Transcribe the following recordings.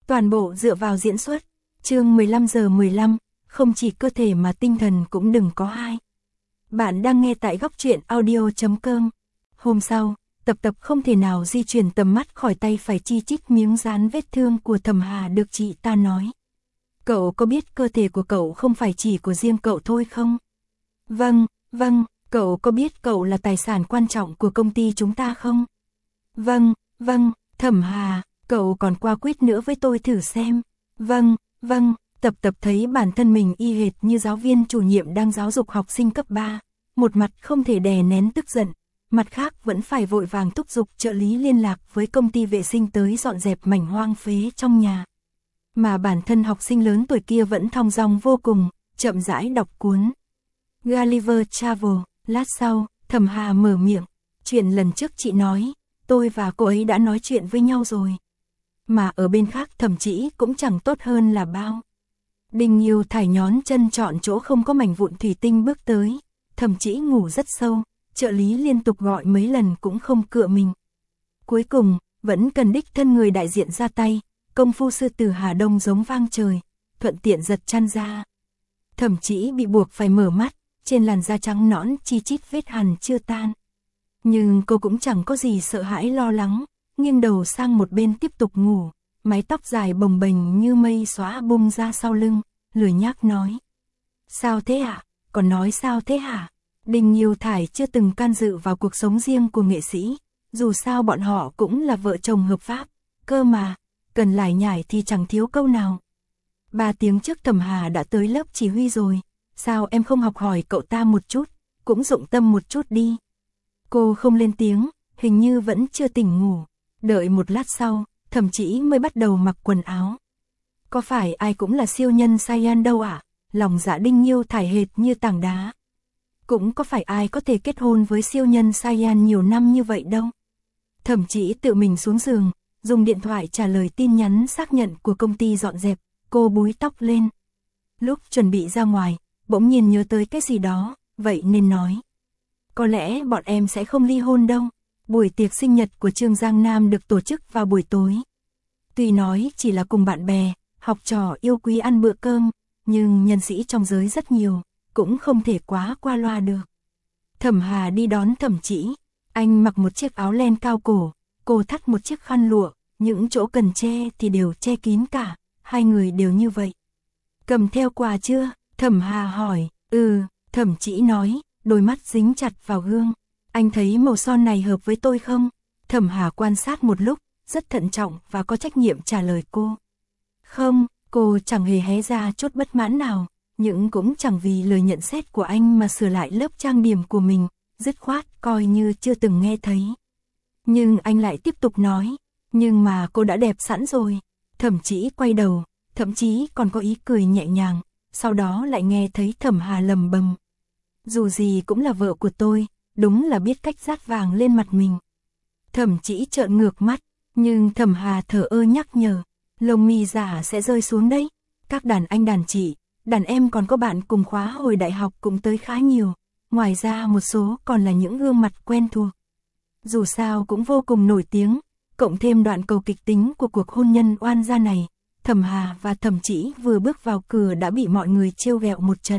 toàn bộ dựa vào diễn xuất. Chương 15:15, không chỉ cơ thể mà tinh thần cũng đừng có hai. Bạn đang nghe tại góc truyện audio.com. Hôm sau, Tập Tập không thể nào di chuyển tầm mắt khỏi tay phải chi chít miếng dán vết thương của Thẩm Hà được chị ta nói. Cậu có biết cơ thể của cậu không phải chỉ của riêng cậu thôi không? Vâng, cậu có biết cậu là tài sản quan trọng của công ty chúng ta không? Vâng, Thẩm Hà, cậu còn qua quýt nữa với tôi thử xem. Vâng, Tập Tập thấy bản thân mình y hệt như giáo viên chủ nhiệm đang giáo dục học sinh cấp 3, một mặt không thể đè nén tức giận, mặt khác vẫn phải vội vàng thúc giục trợ lý liên lạc với công ty vệ sinh tới dọn dẹp mảnh hoang phế trong nhà. Mà bản thân học sinh lớn tuổi kia vẫn thong dong vô cùng, chậm rãi đọc cuốn Gulliver Travel. Lát sau, Thẩm Hà mở miệng, chuyện lần trước chị nói, tôi và cô ấy đã nói chuyện với nhau rồi. Mà ở bên khác Thẩm Chỉ cũng chẳng tốt hơn là bao. Đình Nhiêu Thải nhón chân chọn chỗ không có mảnh vụn thủy tinh bước tới. Thẩm Chỉ ngủ rất sâu, trợ lý liên tục gọi mấy lần cũng không cựa mình. Cuối cùng, vẫn cần đích thân người đại diện ra tay, công phu sư tử Hà Đông giống vang trời, thuận tiện giật chăn ra. Thẩm Chỉ bị buộc phải mở mắt, trên làn da trắng nõn chi chít vết hằn chưa tan. Nhưng cô cũng chẳng có gì sợ hãi lo lắng, nghiêng đầu sang một bên tiếp tục ngủ, mái tóc dài bồng bềnh như mây xóa bung ra sau lưng, lười nhác nói. Sao thế hả? Còn nói sao thế hả? Đình Nhiêu Thải chưa từng can dự vào cuộc sống riêng của nghệ sĩ, dù sao bọn họ cũng là vợ chồng hợp pháp, cơ mà, cần lải nhải thì chẳng thiếu câu nào. 3 tiếng trước Thẩm Hà đã tới lớp chỉ huy rồi, sao em không học hỏi cậu ta một chút, cũng dụng tâm một chút đi. Cô không lên tiếng, hình như vẫn chưa tỉnh ngủ. Đợi một lát sau, Thẩm Chỉ mới bắt đầu mặc quần áo. Có phải ai cũng là siêu nhân Saiyan đâu ạ? Lòng dạ Đình Nhiêu Thải hệt như tảng đá. Cũng có phải ai có thể kết hôn với siêu nhân Saiyan nhiều năm như vậy đâu. Thẩm Chỉ tự mình xuống giường, dùng điện thoại trả lời tin nhắn xác nhận của công ty dọn dẹp, cô búi tóc lên. Lúc chuẩn bị ra ngoài, bỗng nhiên nhớ tới cái gì đó, vậy nên nói. Có lẽ bọn em sẽ không ly hôn đâu. Buổi tiệc sinh nhật của Trương Giang Nam được tổ chức vào buổi tối. Tuy nói chỉ là cùng bạn bè, học trò yêu quý ăn bữa cơm, nhưng nhân sĩ trong giới rất nhiều, cũng không thể quá qua loa được. Thẩm Hà đi đón Thẩm Chỉ, anh mặc một chiếc áo len cao cổ, cô thắt một chiếc khăn lụa, những chỗ cần che thì đều che kín cả, hai người đều như vậy. Cầm theo quà chưa? Thẩm Hà hỏi. Thẩm Chỉ nói, đôi mắt dính chặt vào gương. Anh thấy màu son này hợp với tôi không? Thẩm Hà quan sát một lúc, rất thận trọng và có trách nhiệm trả lời cô. Không, cô chẳng hề hé ra chút bất mãn nào, nhưng cũng chẳng vì lời nhận xét của anh mà sửa lại lớp trang điểm của mình, dứt khoát coi như chưa từng nghe thấy. Nhưng anh lại tiếp tục nói, nhưng mà cô đã đẹp sẵn rồi. Thẩm Chỉ quay đầu, thậm chí còn có ý cười nhẹ nhàng, sau đó lại nghe thấy Thẩm Hà lầm bầm. Dù gì cũng là vợ của tôi, đúng là biết cách dát vàng lên mặt mình. Thẩm Chỉ trợn ngược mắt, nhưng Thẩm Hà thở ơ nhắc nhở, lông mi giả sẽ rơi xuống đấy. Các đàn anh đàn chị, đàn em còn có bạn cùng khóa hồi đại học cũng tới khá nhiều, ngoài ra một số còn là những gương mặt quen thuộc. Dù sao cũng vô cùng nổi tiếng, cộng thêm đoạn cầu kịch tính của cuộc hôn nhân oan gia này, Thẩm Hà và Thẩm Chỉ vừa bước vào cửa đã bị mọi người trêu ghẹo một trận.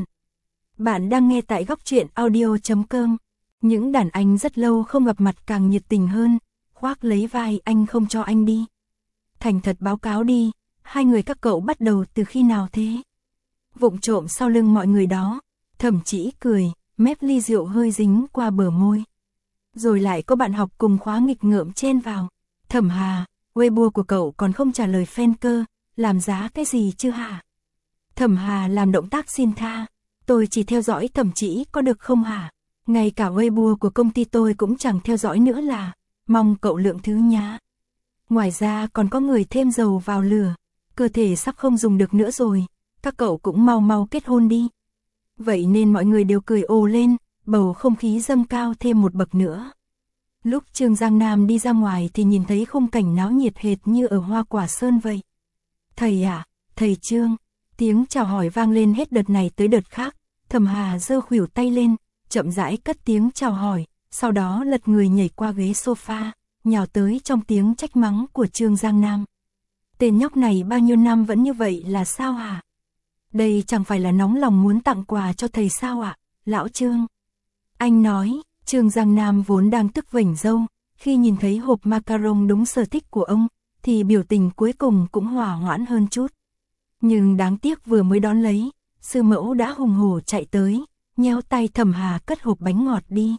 Bạn đang nghe tại góc truyện audio.com. Những đàn anh rất lâu không gặp mặt càng nhiệt tình hơn, khoác lấy vai anh không cho anh đi. Thành thật báo cáo đi, hai người các cậu bắt đầu từ khi nào thế? Vụng trộm sau lưng mọi người đó, Thẩm Chỉ cười, mép ly rượu hơi dính qua bờ môi. Rồi lại có bạn học cùng khóa nghịch ngợm chen vào. Thẩm Hà, Weibo của cậu còn không trả lời fan cơ, làm giá cái gì chứ hả? Thẩm Hà làm động tác xin tha, tôi chỉ theo dõi Thẩm Chỉ có được không hả? Ngay cả Weibo của công ty tôi cũng chẳng theo dõi nữa là, mong cậu lượng thứ nhá. Ngoài ra còn có người thêm dầu vào lửa, cơ thể sắp không dùng được nữa rồi, các cậu cũng mau mau kết hôn đi. Vậy nên mọi người đều cười ồ lên, bầu không khí dâng cao thêm một bậc nữa. Lúc Trương Giang Nam đi ra ngoài thì nhìn thấy khung cảnh náo nhiệt hệt như ở Hoa Quả Sơn vậy. Thầy à, thầy Trương, tiếng chào hỏi vang lên hết đợt này tới đợt khác, Thẩm Hà giơ khuỷu tay lên, chậm rãi cất tiếng chào hỏi, sau đó lật người nhảy qua ghế sofa, nhào tới trong tiếng trách mắng của Trương Giang Nam. Tên nhóc này bao nhiêu năm vẫn như vậy là sao hả? Đây chẳng phải là nóng lòng muốn tặng quà cho thầy sao ạ, lão Trương? Anh nói. Trương Giang Nam vốn đang tức vểnh râu, khi nhìn thấy hộp macaron đúng sở thích của ông, thì biểu tình cuối cùng cũng hòa hoãn hơn chút. Nhưng đáng tiếc vừa mới đón lấy, sư mẫu đã hùng hổ chạy tới, nhéo tay Thẩm Hà cất hộp bánh ngọt đi.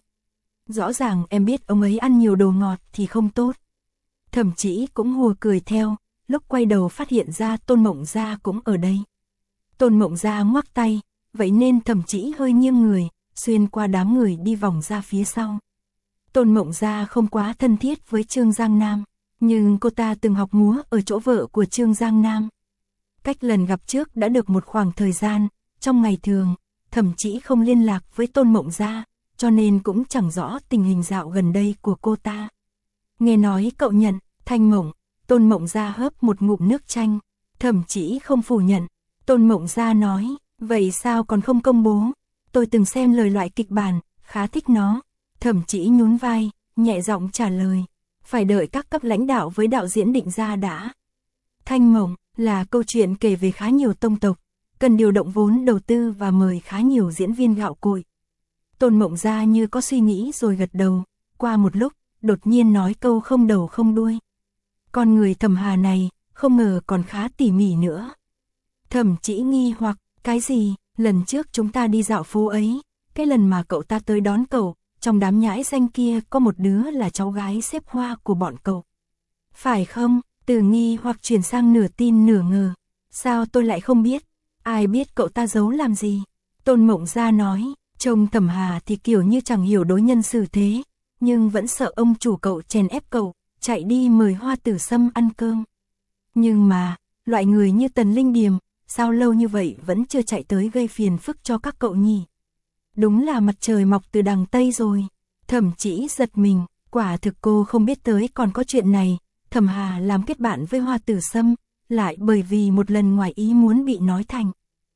Rõ ràng em biết ông ấy ăn nhiều đồ ngọt thì không tốt. Thẩm Chỉ cũng hùa cười theo, lúc quay đầu phát hiện ra Tôn Mộng Gia cũng ở đây. Tôn Mộng Gia ngoắc tay, vậy nên Thẩm Chỉ hơi nghiêng người, xuyên qua đám người đi vòng ra phía sau. Tôn Mộng Gia không quá thân thiết với Trương Giang Nam, nhưng cô ta từng học múa ở chỗ vợ của Trương Giang Nam. Cách lần gặp trước đã được một khoảng thời gian, trong ngày thường, Thẩm Chỉ không liên lạc với Tôn Mộng Gia, cho nên cũng chẳng rõ tình hình dạo gần đây của cô ta. Nghe nói cậu nhận, Thanh Mộng, Tôn Mộng Gia hớp một ngụm nước chanh, Thẩm Chỉ không phủ nhận. Tôn Mộng Gia nói, vậy sao còn không công bố? Tôi từng xem lời loại kịch bản, khá thích nó. Thẩm Chỉ nhún vai, nhẹ giọng trả lời, phải đợi các cấp lãnh đạo với đạo diễn định ra đã. Thanh Mộng là câu chuyện kể về khá nhiều tông tộc, cần điều động vốn đầu tư và mời khá nhiều diễn viên gạo cội. Tôn Mộng Gia như có suy nghĩ rồi gật đầu, qua một lúc, đột nhiên nói câu không đầu không đuôi. Con người Thẩm Hà này, không ngờ còn khá tỉ mỉ nữa. Thẩm Chỉ nghi hoặc, cái gì? Lần trước chúng ta đi dạo phố ấy, cái lần mà cậu ta tới đón cậu, trong đám nhãi danh kia có một đứa là cháu gái xếp hoa của bọn cậu. Phải không? Từ nghi hoặc chuyển sang nửa tin nửa ngờ. Sao tôi lại không biết? Ai biết cậu ta giấu làm gì? Tôn Mộng Gia nói, trông Thẩm Hà thì kiểu như chẳng hiểu đối nhân xử thế, nhưng vẫn sợ ông chủ cậu chèn ép cậu, chạy đi mời Hoa Tử Sâm ăn cơm. Nhưng mà, loại người như Tần Linh Điềm, sao lâu như vậy vẫn chưa chạy tới gây phiền phức cho các cậu nhỉ? Đúng là mặt trời mọc từ đằng Tây rồi. Thẩm Chỉ giật mình, quả thực cô không biết tới còn có chuyện này. Thẩm Hà làm kết bạn với Hoa Tử Sâm, lại bởi vì một lần ngoài ý muốn bị nói thành.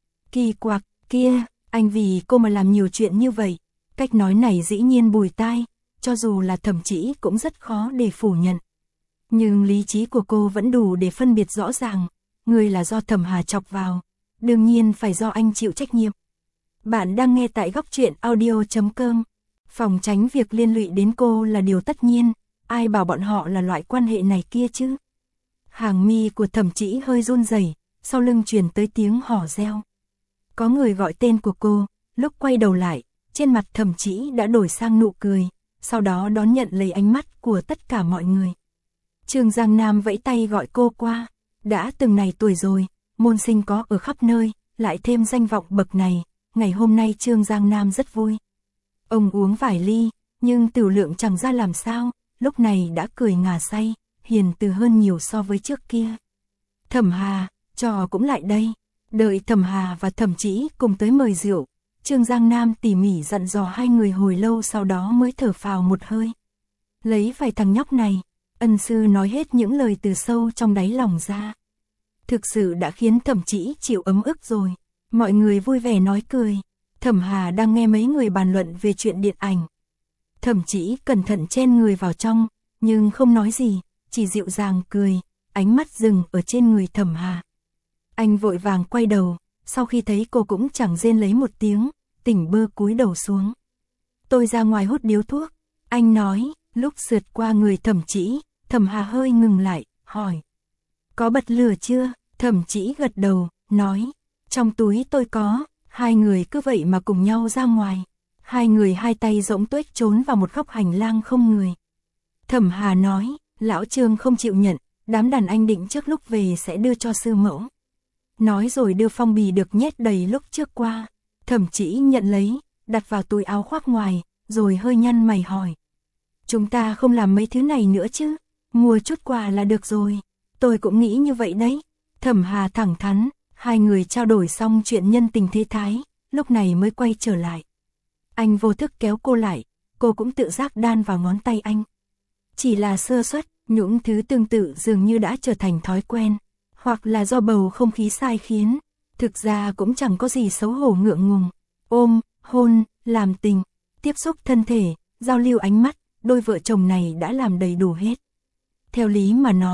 Kỳ quặc, kia, anh vì cô mà làm nhiều chuyện như vậy. Cách nói này dĩ nhiên bùi tai, cho dù là Thẩm Chỉ cũng rất khó để phủ nhận. Nhưng lý trí của cô vẫn đủ để phân biệt rõ ràng, người là do Thẩm Hà chọc vào, đương nhiên phải do anh chịu trách nhiệm. Bạn đang nghe tại góc truyện audio.com. Phòng tránh việc liên lụy đến cô là điều tất nhiên, ai bảo bọn họ là loại quan hệ này kia chứ. Hàng mi của Thẩm Chỉ hơi run rẩy, sau lưng truyền tới tiếng hò reo. Có người gọi tên của cô, lúc quay đầu lại, trên mặt Thẩm Chỉ đã đổi sang nụ cười, sau đó đón nhận lấy ánh mắt của tất cả mọi người. Trương Giang Nam vẫy tay gọi cô qua, đã từng này tuổi rồi, môn sinh có ở khắp nơi, lại thêm danh vọng bậc này, ngày hôm nay Trương Giang Nam rất vui. Ông uống vài ly, nhưng tiểu lượng chẳng ra làm sao, lúc này đã cười ngà say, hiền từ hơn nhiều so với trước kia. Thẩm Hà, trò cũng lại đây. Đợi Thẩm Hà và Thẩm Chỉ cùng tới mời rượu, Trương Giang Nam tỉ mỉ dặn dò hai người hồi lâu, sau đó mới thở phào một hơi. Lấy vài thằng nhóc này, ân sư nói hết những lời từ sâu trong đáy lòng ra. Thực sự đã khiến Thẩm Chỉ chịu ấm ức rồi. Mọi người vui vẻ nói cười. Thẩm Hà đang nghe mấy người bàn luận về chuyện điện ảnh. Thẩm Chỉ cẩn thận chen người vào trong, nhưng không nói gì, chỉ dịu dàng cười, ánh mắt dừng ở trên người Thẩm Hà. Anh vội vàng quay đầu, sau khi thấy cô cũng chẳng rên lấy một tiếng, tỉnh bơ cúi đầu xuống. Tôi ra ngoài hút điếu thuốc, anh nói, lúc sượt qua người Thẩm Chỉ, Thẩm Hà hơi ngừng lại, hỏi. Có bật lửa chưa? Thẩm Chỉ gật đầu, nói, trong túi tôi có. Hai người cứ vậy mà cùng nhau ra ngoài. Hai người hai tay rỗng tuếch trốn vào một góc hành lang không người. Thẩm Hà nói, lão Trương không chịu nhận, đám đàn anh định trước lúc về sẽ đưa cho sư mẫu. Nói rồi đưa phong bì được nhét đầy lúc trước qua. Thẩm Chỉ nhận lấy, đặt vào túi áo khoác ngoài, rồi hơi nhăn mày hỏi. Chúng ta không làm mấy thứ này nữa chứ, mua chút quà là được rồi. Tôi cũng nghĩ như vậy đấy. Thẩm Hà thẳng thắn. Hai người trao đổi xong chuyện nhân tình thế thái, lúc này mới quay trở lại. Anh vô thức kéo cô lại, cô cũng tự giác đan vào ngón tay anh. Chỉ là sơ suất, những thứ tương tự dường như đã trở thành thói quen, hoặc là do bầu không khí sai khiến, thực ra cũng chẳng có gì xấu hổ ngượng ngùng. Ôm, hôn, làm tình, tiếp xúc thân thể, giao lưu ánh mắt, đôi vợ chồng này đã làm đầy đủ hết. Theo lý mà nói,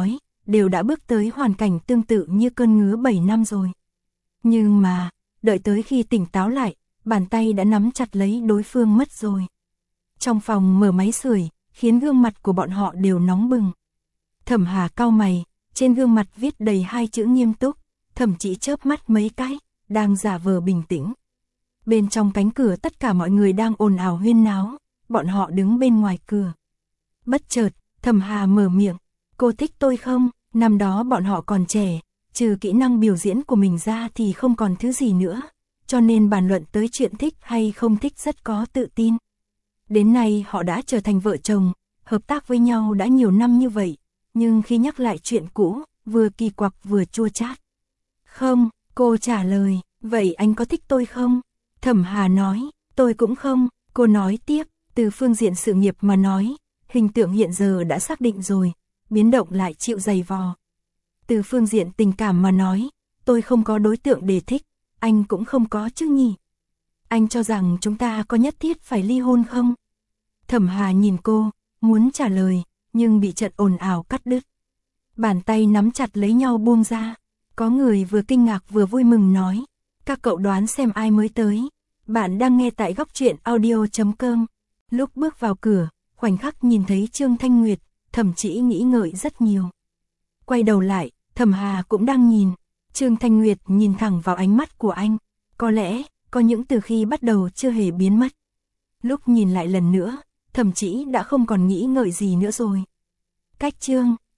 đều đã bước tới hoàn cảnh tương tự như cơn ngứa 7 năm rồi. Nhưng mà, đợi tới khi tỉnh táo lại, bàn tay đã nắm chặt lấy đối phương mất rồi. Trong phòng mở máy sưởi, khiến gương mặt của bọn họ đều nóng bừng. Thẩm Hà cau mày, trên gương mặt viết đầy 2 chữ nghiêm túc, thậm chí chớp mắt mấy cái, đang giả vờ bình tĩnh. Bên trong cánh cửa tất cả mọi người đang ồn ào huyên náo, bọn họ đứng bên ngoài cửa. Bất chợt, Thẩm Hà mở miệng, cô thích tôi không? Năm đó bọn họ còn trẻ, trừ kỹ năng biểu diễn của mình ra thì không còn thứ gì nữa, cho nên bàn luận tới chuyện thích hay không thích rất có tự tin. Đến nay họ đã trở thành vợ chồng, hợp tác với nhau đã nhiều năm như vậy, nhưng khi nhắc lại chuyện cũ, vừa kỳ quặc vừa chua chát. Không, cô trả lời, vậy anh có thích tôi không? Thẩm Hà nói, tôi cũng không, cô nói tiếp, từ phương diện sự nghiệp mà nói, hình tượng hiện giờ đã xác định rồi, biến động lại chịu dày vò. Từ phương diện tình cảm mà nói, tôi không có đối tượng để thích, anh cũng không có chứ nhỉ. Anh cho rằng chúng ta có nhất thiết phải ly hôn không? Thẩm Hà nhìn cô, muốn trả lời, nhưng bị trận ồn ào cắt đứt. Bàn tay nắm chặt lấy nhau buông ra, có người vừa kinh ngạc vừa vui mừng nói, các cậu đoán xem ai mới tới. Bạn đang nghe tại Góc Truyện Audio.com. Lúc bước vào cửa, khoảnh khắc nhìn thấy Trương Thanh Nguyệt, Thẩm Chỉ nghĩ ngợi rất nhiều. Quay đầu lại, Thẩm Hà cũng đang nhìn. Trương Thanh Nguyệt nhìn thẳng vào ánh mắt của anh. Có lẽ, có những từ khi bắt đầu chưa hề biến mất. Lúc nhìn lại lần nữa, Thẩm Chỉ đã không còn nghĩ ngợi gì nữa rồi. Cách Trương